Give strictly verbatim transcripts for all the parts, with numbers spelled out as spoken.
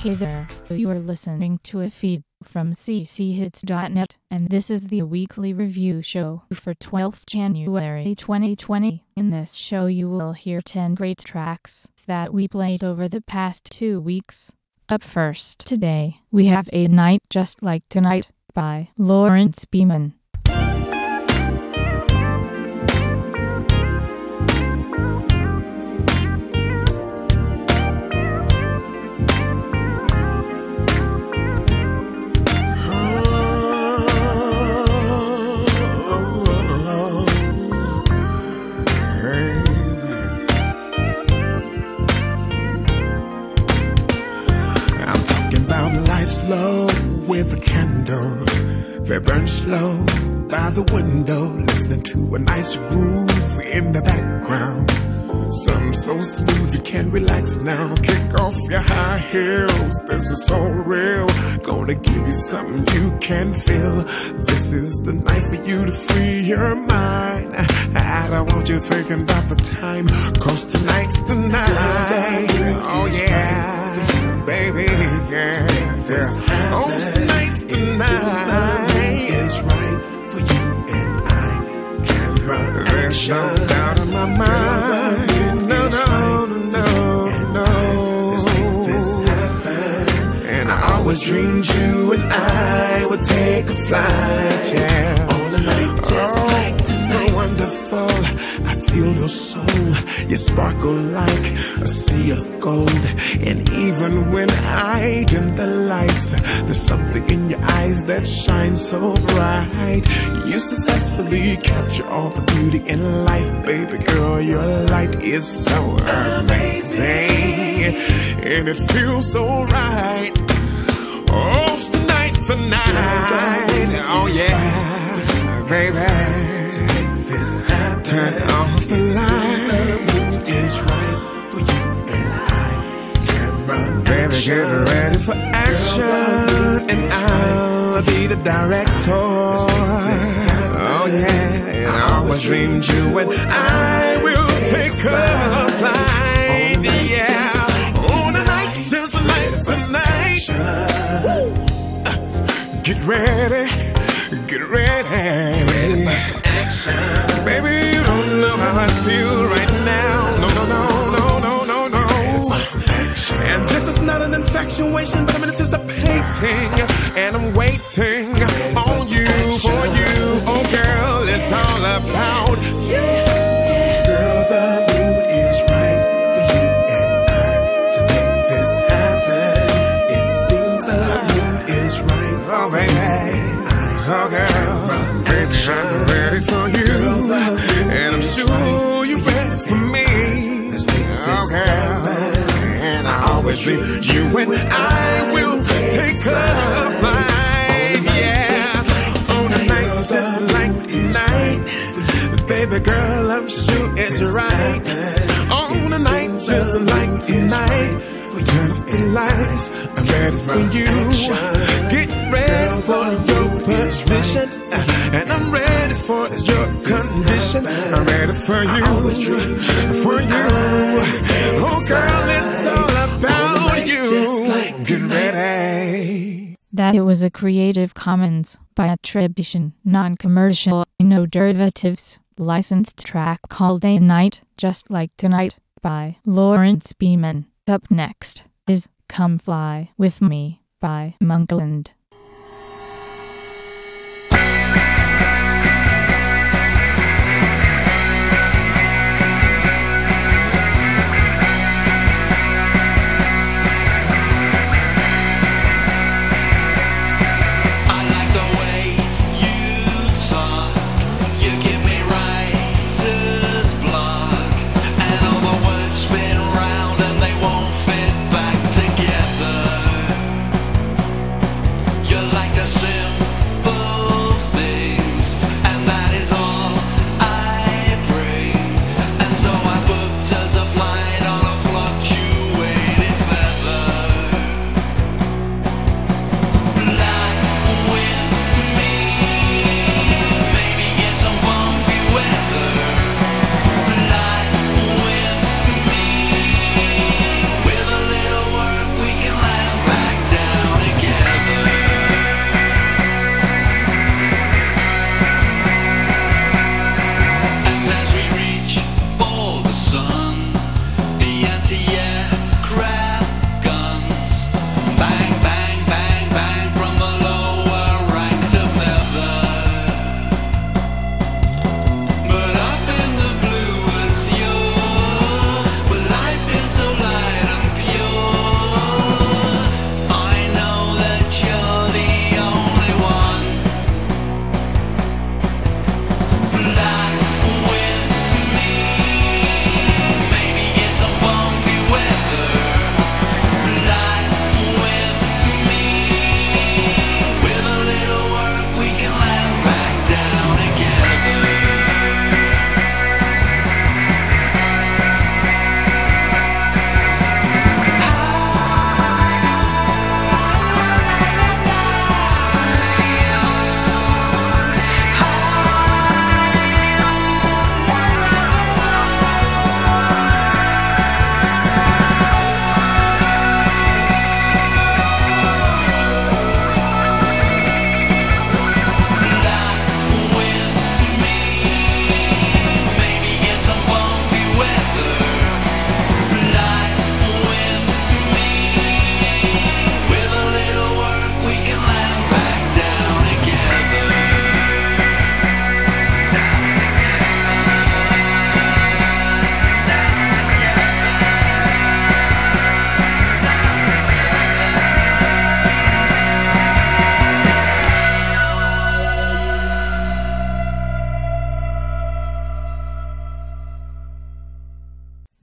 Hey there, you are listening to a feed from c c hits dot net, and this is the weekly review show for twelfth January twenty twenty. In this show you will hear ten great tracks that we played over the past two weeks. Up first today, we have A Night Just Like Tonight by Lawrence Beeman. Low with a candle that burns slow by the window, listening to a nice groove in the background. Something so smooth you can relax now. Kick off your high heels, this is so real. Gonna give you something you can feel. This is the night for you to free your mind. I don't want you thinking about the time, cause tonight's the night. Oh yeah, baby, yeah. Yeah. Oh, tonight's the night. It's right for you and I can run. There's no doubt in my mind. No, no, no, no. Let's make this happen. And I always dreamed you and I would take a flight, yeah. On a night just oh, like tonight. So wonderful. I feel your soul. You sparkle like a sea of gold. And even when I dim the lights, there's something in your eyes that shines so bright. You successfully capture all the beauty in life. Baby girl, your light is so amazing, and it feels so right. Oh, it's tonight the night. Oh yeah, baby. Turn off the lights. The mood is right for you and I can run. Baby, get ready for action, and I'll be the director. Oh yeah, and I always dreamed you and I will take a flight. Yeah, on a night just like tonight. Get ready, get ready, ready for some action, baby. You know how I feel right now. No, no, no, no, no, no, no. And this is not an infatuation, but I'm anticipating, and I'm waiting on you, for you. Oh girl, it's all about you. Girl, the mood is right for you and I to make this happen. It seems the mood is right. Oh baby, oh girl, baby, I'm ready for you. And I'm sure you're ready for me. Oh girl, and I always dream you and I will take a flight. Yeah, on a night just like tonight, baby girl, I'm sure it's right. On a night just like tonight, turn off the lights, I'm ready for you. Get ready for your position, and I'm ready for your condition. I'm ready for you, for you. Oh girl, it's all about you. Get ready. That it was a Creative Commons by attribution, non-commercial, no derivatives, licensed track called A Night Just Like Tonight by Lawrence Beeman. Up next is Come Fly With Me by Monkland. Round and they won't fit back together.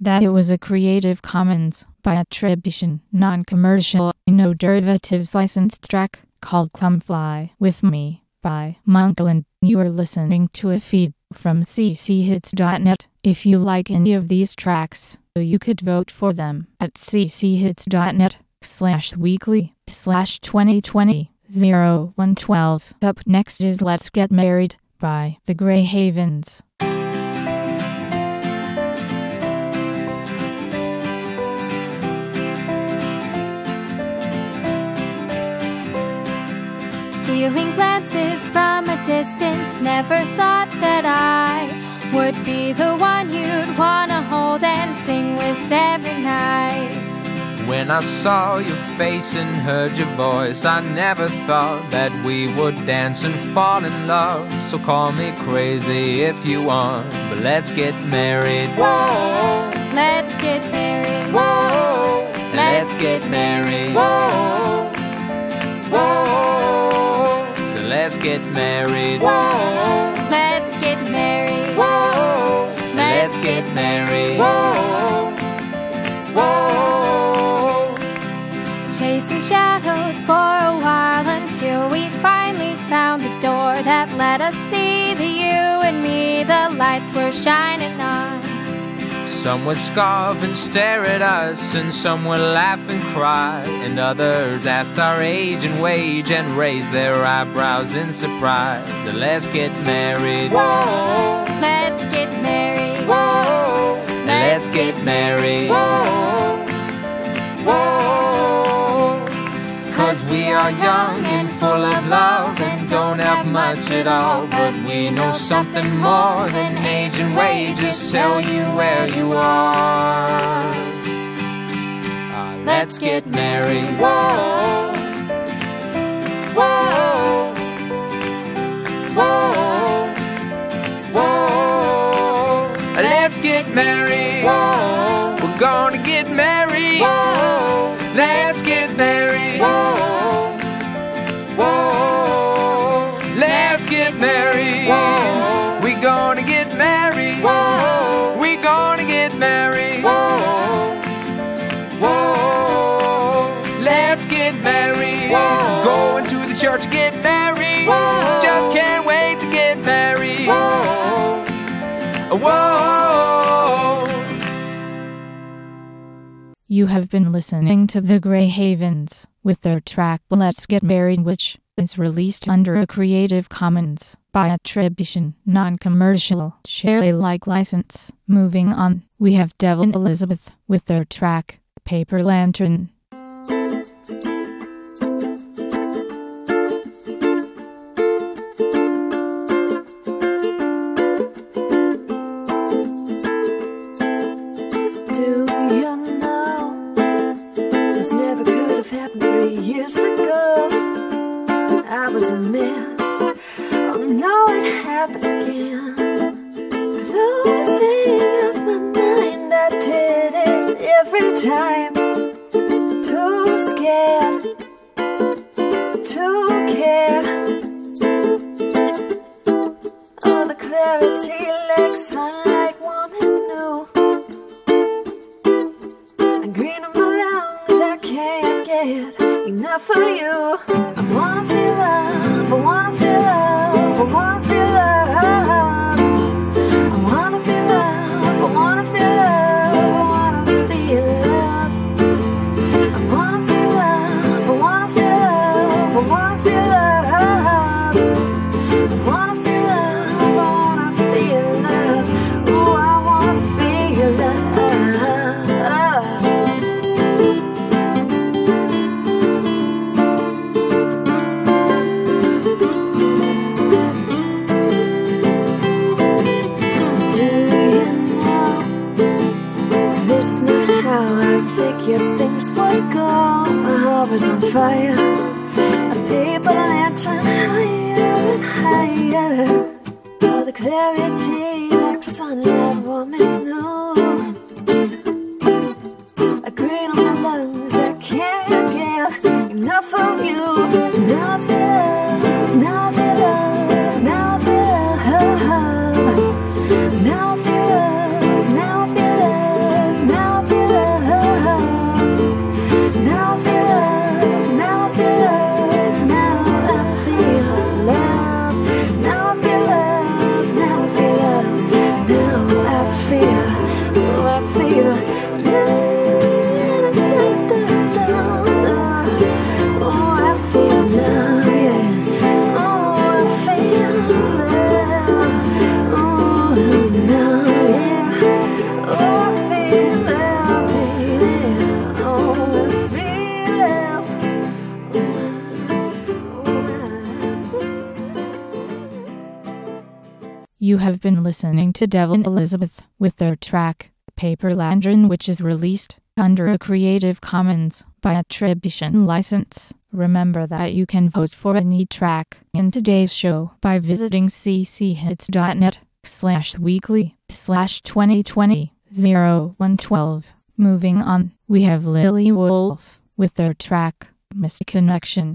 that it was a Creative Commons by attribution, non-commercial, no derivatives licensed track called Come Fly With Me by Monkland. You are listening to a feed from c c hits dot net. If you like any of these tracks, you could vote for them at c c hits dot net slash weekly slash twenty twenty oh one twelve. Up next is Let's Get Married by the Grey Havens. Stealing glances from a distance, never thought that I would be the one you'd wanna hold and sing with every night. When I saw your face and heard your voice, I never thought that we would dance and fall in love. So call me crazy if you want, but let's get married. Whoa, let's get married. Whoa, let's get married. Whoa, whoa, let's get married. Whoa, let's get married. Whoa, let's get married. Whoa, whoa. Chasing shadows for a while until we finally found the door that let us see the you and me the lights were shining on. Some would scoff and stare at us, and some would laugh and cry, and others asked our age and wage and raised their eyebrows in surprise. But let's get married. Whoa, let's get married. Whoa, let's get married. Whoa, whoa. Cause we are young and full of love and don't have much at all, but we know something more than age and wages tell you where you are. Uh, let's get married. Whoa, whoa, whoa, whoa. Let's get married. Whoa, we're gonna get married. Whoa, let's get married. Whoa, whoa. Let's get married. Whoa, we gonna get married. Whoa, we gonna get married. Whoa, whoa. Let's get married. Whoa, going to the church to get married. Whoa, just can't wait to get married. Whoa, whoa. You have been listening to the Grey Havens with their track Let's Get Married, which is released under a Creative Commons by attribution, non-commercial, share Alike license. Moving on, we have Devin Elizabeth with their track Paper Lantern. Never could have happened three years ago. I was a mess. Oh no, it happened again. Closing up my mind, I did it every time. Too scared to care. All the clarity like sunlight warming new. And green on my lungs, I can't get enough of you. I wanna feel love, I wanna feel love, I wanna feel love. I wanna feel love, I wanna feel love, I wanna feel love. I wanna feel love, I wanna feel love, I wanna feel love. I wanna feel love, I wanna feel love. Ooh, I wanna feel love. Things would go, my heart was on fire. A paper lantern higher and higher. For the clarity like sunlight warming new. A green on my lungs, I can't get enough of you. Now I feel love, now I feel love, now I feel love. Now I feel love, now I feel love, have been listening to Devin Elizabeth with their track Paper Lantern, which is released under a Creative Commons by attribution license. Remember that you can vote for any track in today's show by visiting cchits.net slash weekly slash 2020 0112. Moving on, we have Lily Wolf with their track Misconnection.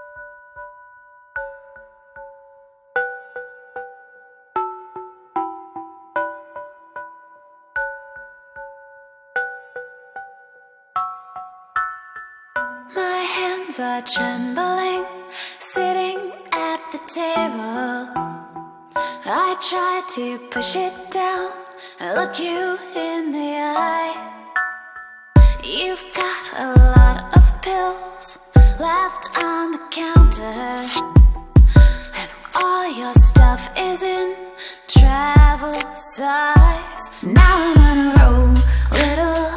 My hands are trembling, sitting at the table. I try to push it down and look you in the eye. You've got a lot of pills left on the counter, and all your stuff is in travel size. Now I'm on a roll, little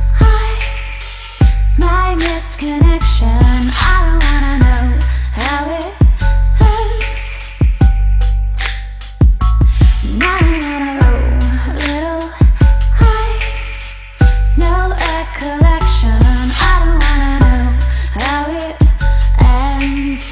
high. My missed connection, I don't wanna know how it ends. Now I'm on a roll, little high. No recollection, I don't wanna know how it ends.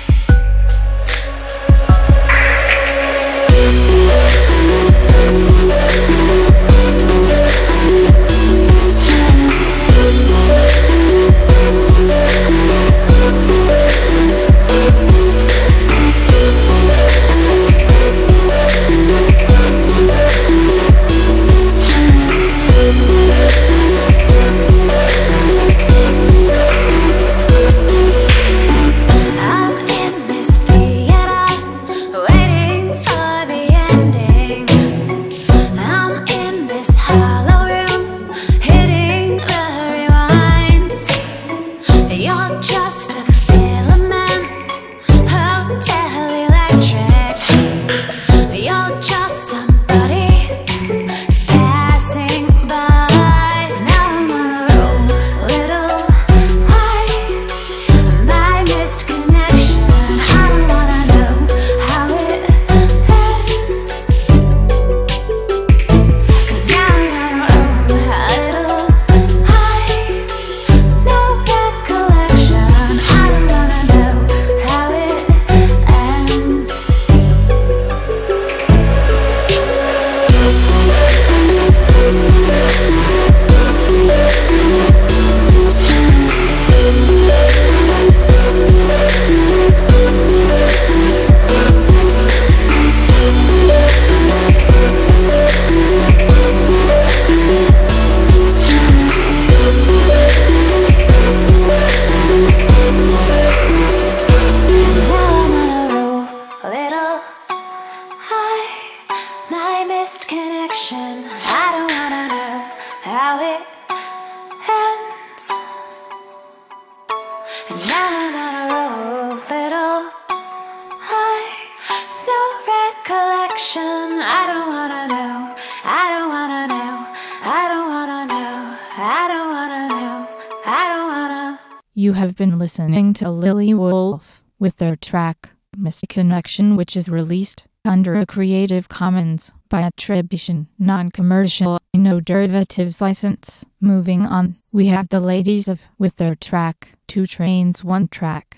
You have been listening to Lily Wolf with their track Misconnection, which is released under a Creative Commons by attribution, non-commercial, no derivatives license. Moving on, we have the Ladies of with their track Two Trains One Track.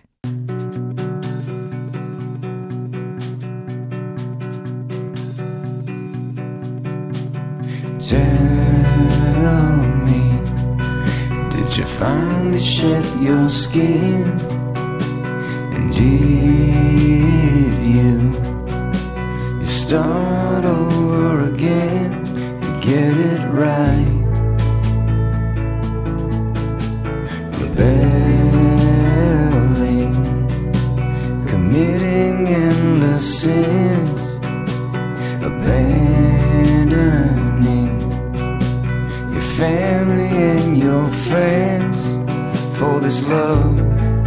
Tell me, did you finally shed your skin? And did you, you start over again and get it right? Rebelling, committing endless sins, abandoning your family and your friends for this love.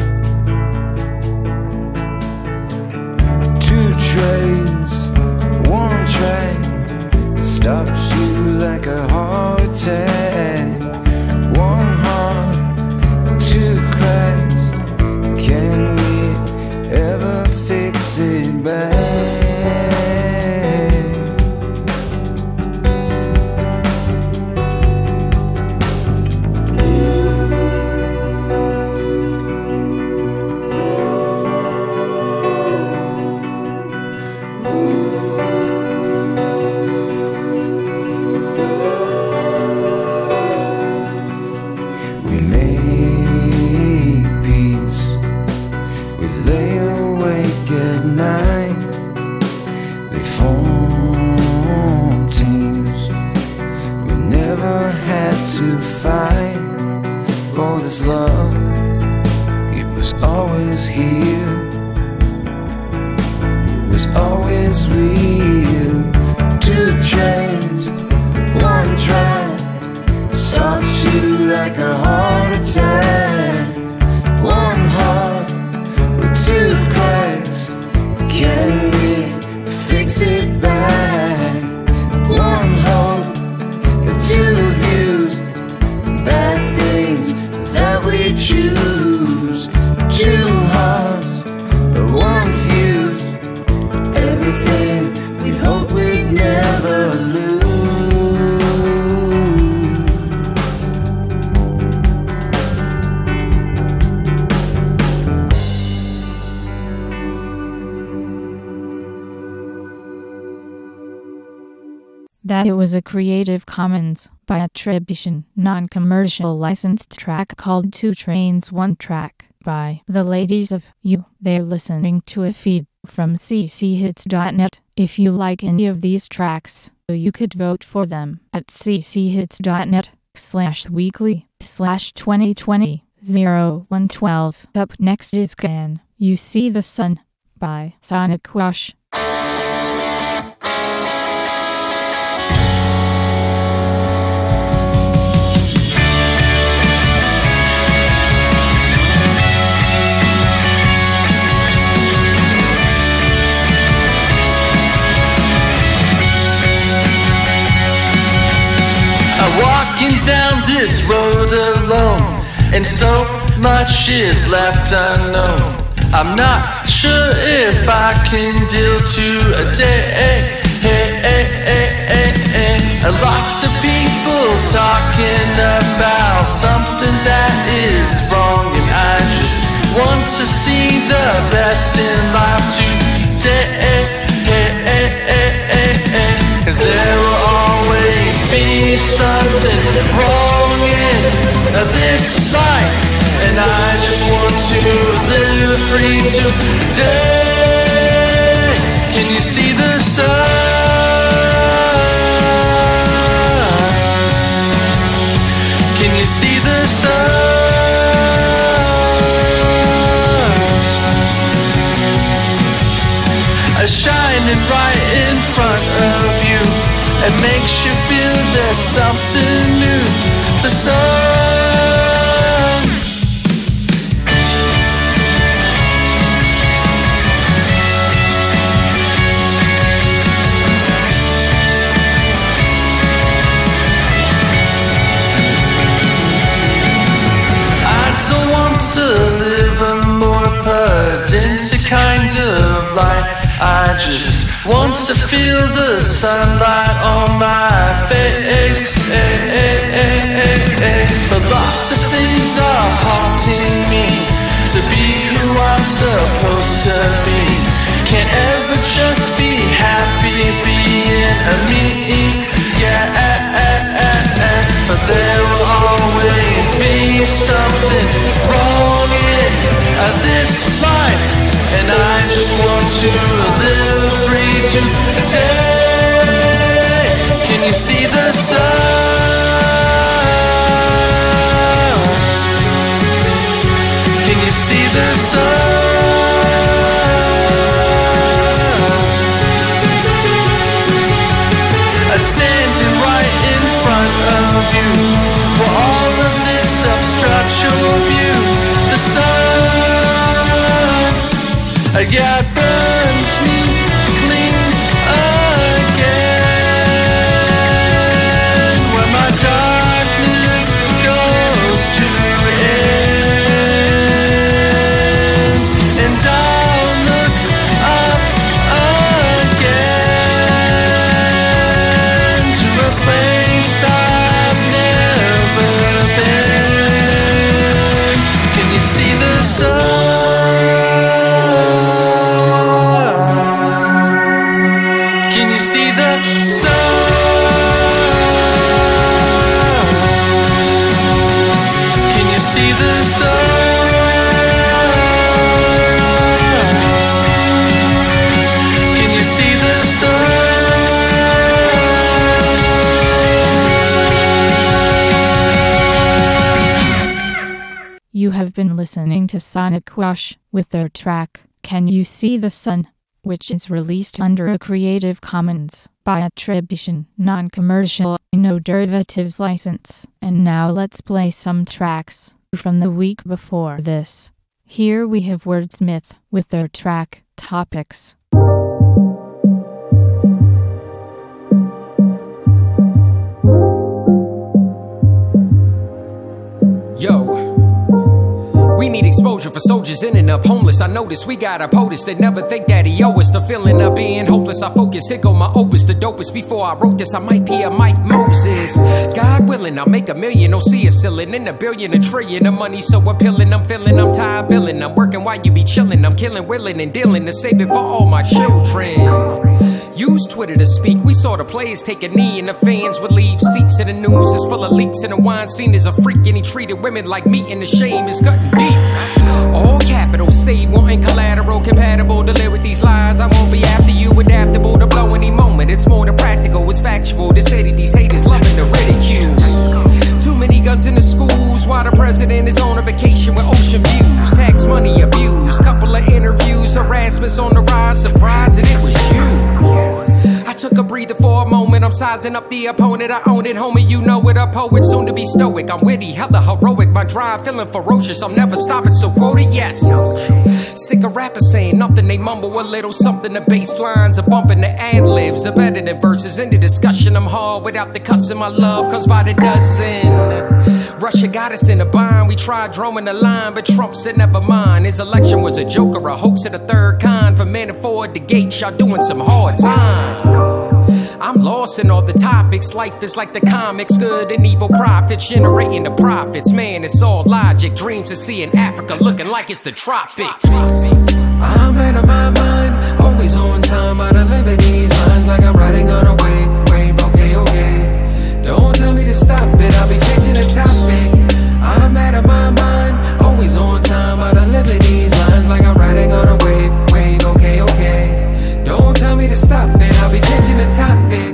Two trains, one track stops you like a heart attack. One heart, two cracks. Can we ever fix it back? to fight for this love. It was always here, it was always real. Two trains, one track stops you like a heart attack. One heart with two cracks, can we fix it back? One hope, two views, bad things that we choose. Two hearts, one fuse, everything we hope we'd never lose. That it was a Creative Commons by attribution, non-commercial licensed track called Two Trains One Track by The Ladies of You. They're listening to a feed from c c hits dot net. If you like any of these tracks, you could vote for them at c c hits dot net slash weekly slash twenty twenty oh one twelve. Up next is Can You See the Sun by Sonic Wash. Walking down this road alone, and so much is left unknown. I'm not sure if I can deal today. Lots of people talking about something that is wrong, and I just want to see the best in life today. Cause there will always be something wrong in this life, and I just want to live free today. Can you see the sun? Can you see the sun? Shining right in front of you, it makes you feel there's something new. The sun. I don't want to live a more pedantic kind of life. I just want to feel the sunlight on my face. But lots of things are haunting me to be who I'm supposed to be. Can't ever just be happy being a me. Yeah, but there will always be something wrong in this life, and I just want to live free today. Can you see the sun? Can you see the sun? Standing right in front of you, will all of this obstruct your view? The sun, yeah, it burns me clean again. When my darkness goes to end, and I'll look up again to a place I've never been. Can you see the sun? You have been listening to Sonic Wash with their track, Can You See the Sun?, which is released under a Creative Commons by attribution, non-commercial, no derivatives license. And now let's play some tracks from the week before this. Here we have Wordsmith with their track, Topics. Yo, we need exposure for soldiers ending up homeless. I notice we got a POTUS that never think that he owe us. The feeling of being hopeless, I focus, here go my opus, the dopest. Before I wrote this, I might be a Mike Moses. God willing, I'll make a million, don't see a ceiling. In a billion, a trillion, the money so appealing. I'm feeling, I'm tired billing, I'm working while you be chilling. I'm killing, willing, and dealing to save it for all my children. Use Twitter to speak. We saw the players take a knee and the fans would leave seats. And the news is full of leaks and the Weinstein is a freak and he treated women like meat and the shame is cutting deep. All capital, stay wanting collateral, compatible to live with these lies. I won't be after you, adaptable to blow any moment. It's more than practical, it's factual to say that these haters loving the ridicule. Too many guns in the schools while the president is on a vacation with ocean views. Tax money abuse, couple of interviews, harassment's on the rise. Surprised that it was you. I took a breather for a moment, I'm sizing up the opponent. I own it, homie, you know it, a poet, soon to be stoic. I'm witty, hella heroic, my drive feeling ferocious. I'm never stopping, so quote it, yes. Sick of rappers saying nothing, they mumble a little something. The bass lines are bumping, the ad-libs are better than verses. In the discussion, I'm hard without the cussing my love, cause by the dozen. Russia got us in a bind, we tried drawing the line, but Trump said never mind. His election was a joke or a hoax of the third kind. For men afford the gate, y'all doing some hard times. I'm lost in all the topics, life is like the comics. Good and evil prophets, generating the profits. Man, it's all logic, dreams of seeing Africa looking like it's the tropics. I'm out of my mind, always on time. I done live in these lines like I'm riding on a wave, wave, okay, okay. Don't tell me to stop it, I'll be changing the topic. I'm out of my mind, always on time. I done live in these lines like I'm riding on a wave, wave, okay, okay. Don't tell me to stop it, I'll be changing the topic.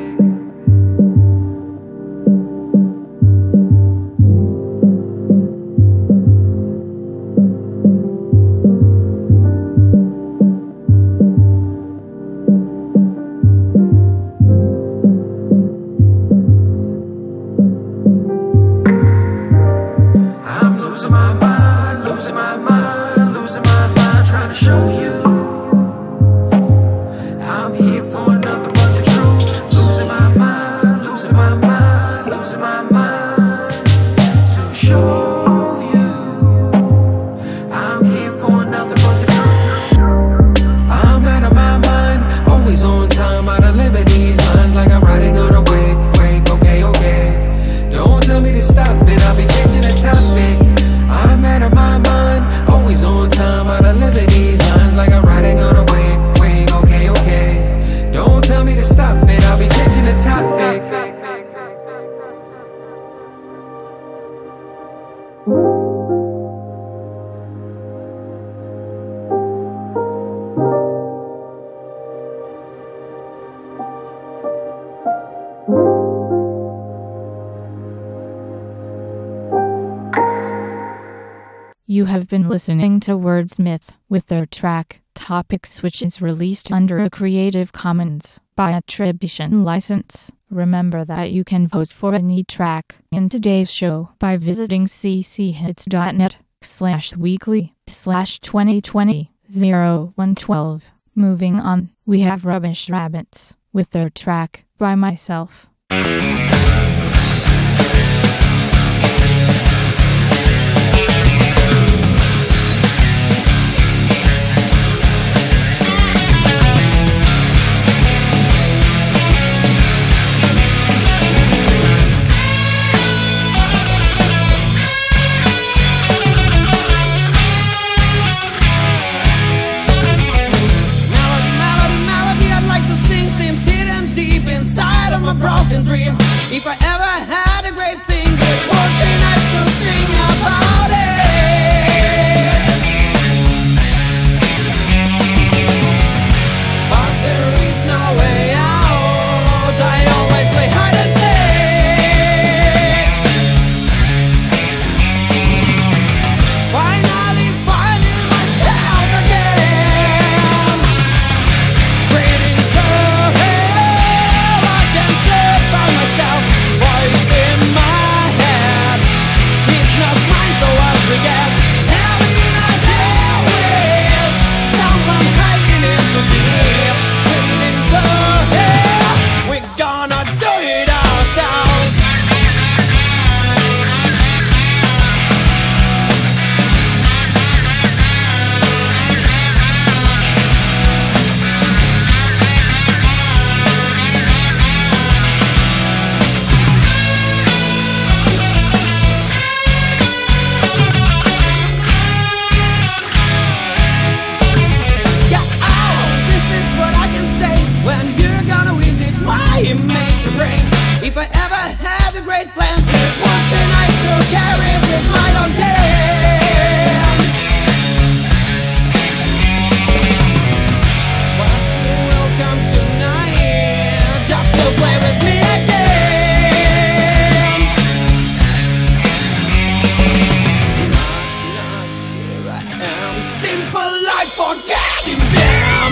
You have been listening to Wordsmith with their track, Topics, which is released under a Creative Commons by attribution license. Remember that you can vote for any track in today's show by visiting cchits.net slash weekly slash 2020 0112. Moving on, we have Rubbish Rabbits with their track, By Myself. A broken dream. If I ever had a great thing, it would be nice to sing about it. But there is no way out. I always play hide and seek. If I ever had a great plan, it would be nice to carry with my own hand. What's welcome tonight, just to play with me again. Knock, knock, here I am. Simple life, forgetting them.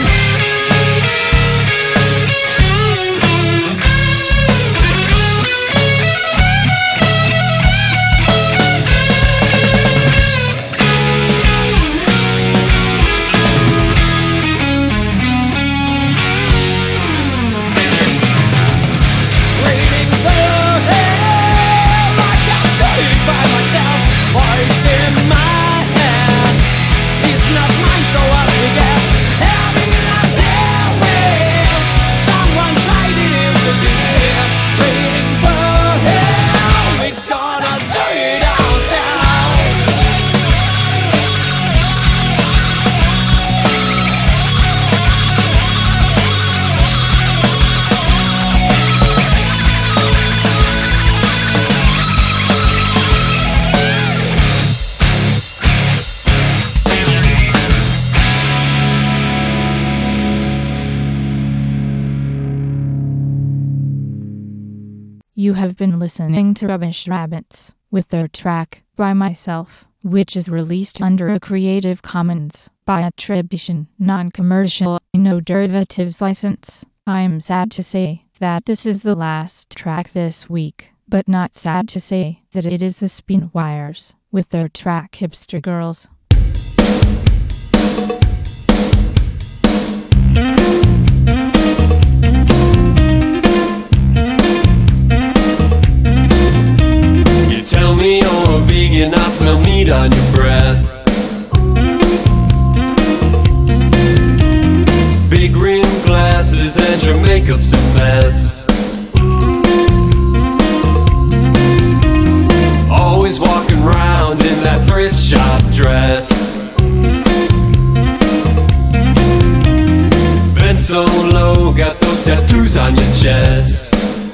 You have been listening to Rubbish Rabbits with their track, By Myself, which is released under a Creative Commons by attribution, non-commercial, no derivatives license. I'm sad to say that this is the last track this week, but not sad to say that it is the Spinwires with their track Hipster Girls. Tell me you're a vegan, I smell meat on your breath. Big rim glasses and your makeup's a mess. Always walking around in that thrift shop dress. Bent so low, got those tattoos on your chest.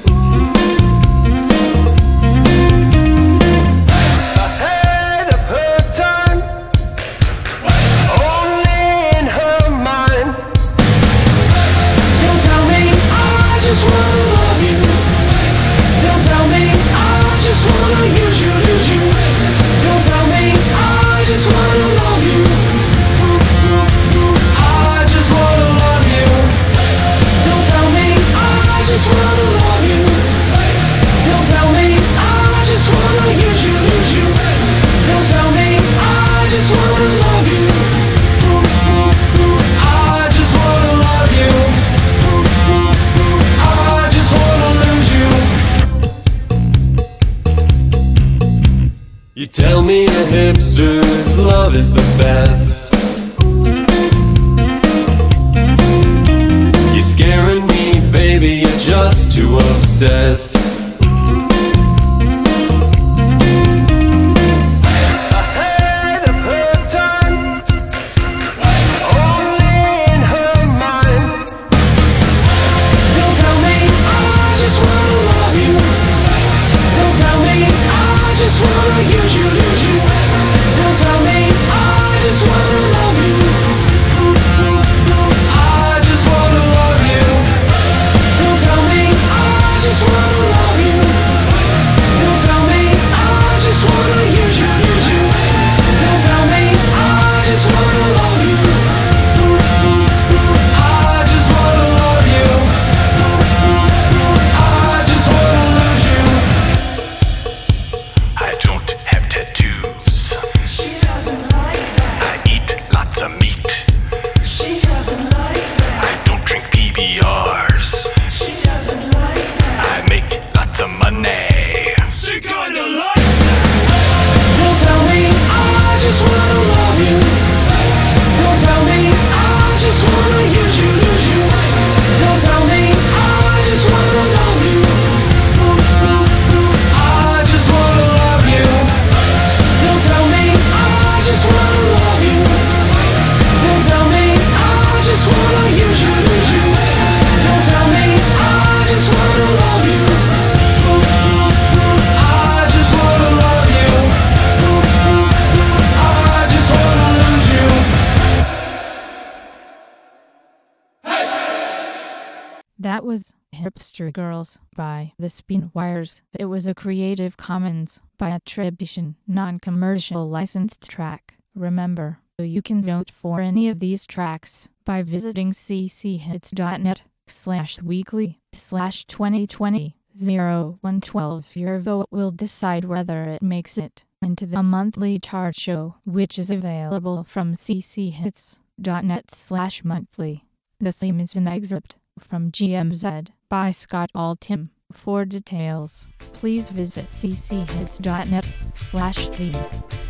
You tell me a hipster's love is the best. You're scaring me, baby, you're just too obsessed. Ahead of her time, only in her mind. Don't tell me I just wanna love you. Don't tell me I just wanna use you, lose you. Don't tell me I just wanna love you. I just wanna love you. Don't tell me I just wanna love you. Hipster Girls by The Spinwires. It was a Creative Commons by attribution, non-commercial licensed track. Remember, you can vote for any of these tracks by visiting cchits.net slash weekly slash 2020 0112. Your vote will decide whether it makes it into the monthly chart show, which is available from cchits.net slash monthly. The theme is an excerpt from G M Z by Scott Altham. For details, please visit cchits.net slash theme.